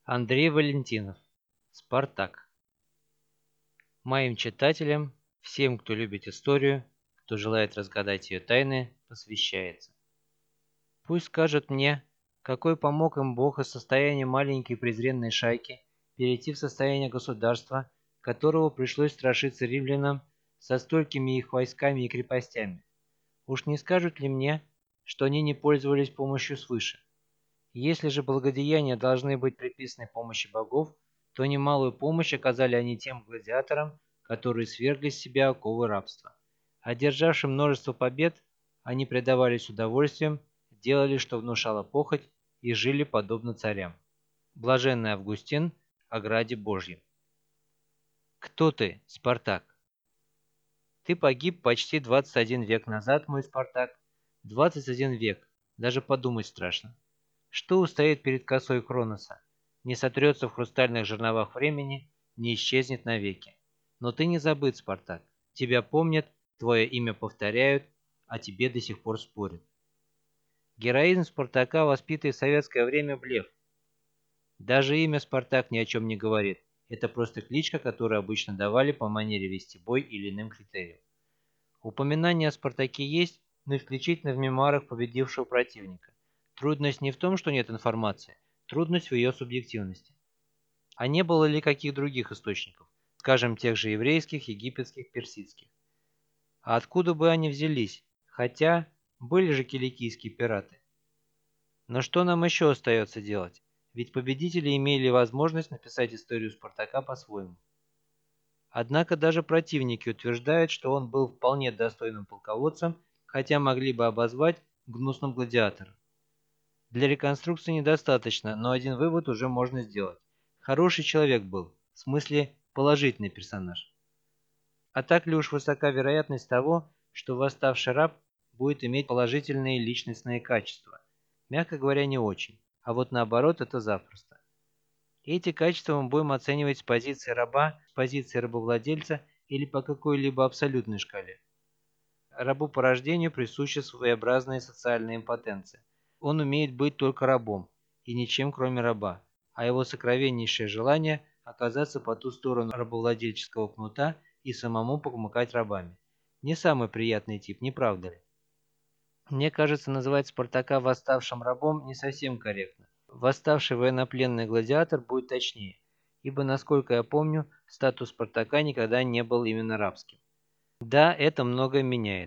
Андрей Валентинов. Спартак. Моим читателям, всем, кто любит историю, кто желает разгадать ее тайны, посвящается. Пусть скажут мне, какой помог им Бог из состояния маленькой презренной шайки перейти в состояние государства, которого пришлось страшиться римлянам со столькими их войсками и крепостями. Уж не скажут ли мне, что они не пользовались помощью свыше? Если же благодеяния должны быть приписаны помощи богов, то немалую помощь оказали они тем гладиаторам, которые свергли с себя оковы рабства. Одержавши множество побед, они предавались удовольствиям, делали, что внушало похоть, и жили подобно царям. Блаженный Августин о Граде Божьем. Кто ты, Спартак? Ты погиб почти 21 век назад, мой Спартак. 21 век, даже подумать страшно. Что устоит перед косой Кроноса? Не сотрется в хрустальных жерновах времени, не исчезнет навеки. Но ты не забыт, Спартак. Тебя помнят, твое имя повторяют, а тебе до сих пор спорят. Героизм Спартака воспитывает в советское время блеф. Даже имя Спартак ни о чем не говорит. Это просто кличка, которую обычно давали по манере вести бой или иным критериям. Упоминание о Спартаке есть, но исключительно в мемуарах победившего противника. Трудность не в том, что нет информации, трудность в ее субъективности. А не было ли каких других источников, скажем, тех же еврейских, египетских, персидских? А откуда бы они взялись? Хотя, были же киликийские пираты. Но что нам еще остается делать? Ведь победители имели возможность написать историю Спартака по-своему. Однако даже противники утверждают, что он был вполне достойным полководцем, хотя могли бы обозвать гнусным гладиатором. Для реконструкции недостаточно, но один вывод уже можно сделать. Хороший человек был, в смысле положительный персонаж. А так ли уж высока вероятность того, что восставший раб будет иметь положительные личностные качества? Мягко говоря, не очень. А вот наоборот, это запросто. Эти качества мы будем оценивать с позиции раба, с позиции рабовладельца или по какой-либо абсолютной шкале. Рабу по рождению присуща своеобразная социальная импотенция. Он умеет быть только рабом, и ничем кроме раба, а его сокровеннейшее желание оказаться по ту сторону рабовладельческого кнута и самому помыкать рабами. Не самый приятный тип, не правда ли? Мне кажется, называть Спартака восставшим рабом не совсем корректно. Восставший военнопленный гладиатор будет точнее, ибо, насколько я помню, статус Спартака никогда не был именно рабским. Да, это многое меняет.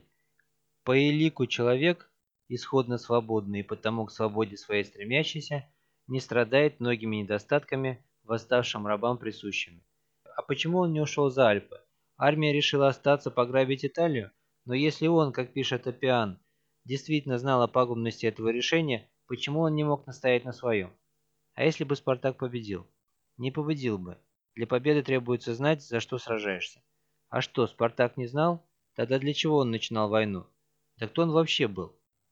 По элику человек, исходно свободный и потому к свободе своей стремящийся, не страдает многими недостатками, восставшим рабам присущими. А почему он не ушел за Альпы? Армия решила остаться пограбить Италию? Но если он, как пишет Аппиан, действительно знал о пагубности этого решения, почему он не мог настоять на своем? А если бы Спартак победил? Не победил бы. Для победы требуется знать, за что сражаешься. А что, Спартак не знал? Тогда для чего он начинал войну? Да кто он вообще был?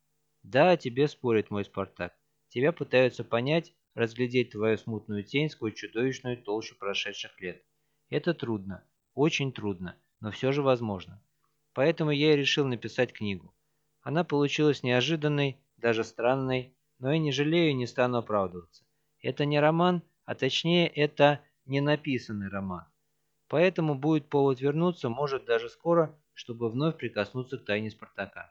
Да, тебе спорит мой Спартак. Тебя пытаются понять, разглядеть твою смутную тень сквозь чудовищную толщу прошедших лет. Это трудно, очень трудно, но все же возможно. Поэтому я и решил написать книгу. Она получилась неожиданной, даже странной, но я не жалею и не стану оправдываться. Это не роман, а точнее это не написанный роман. Поэтому будет повод вернуться, может даже скоро, чтобы вновь прикоснуться к тайне Спартака.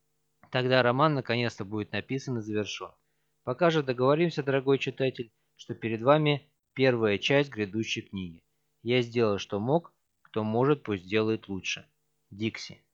Тогда роман наконец-то будет написан и завершен. Пока же договоримся, дорогой читатель, что перед вами первая часть грядущей книги. Я сделал, что мог, кто может, пусть делает лучше. Дикси.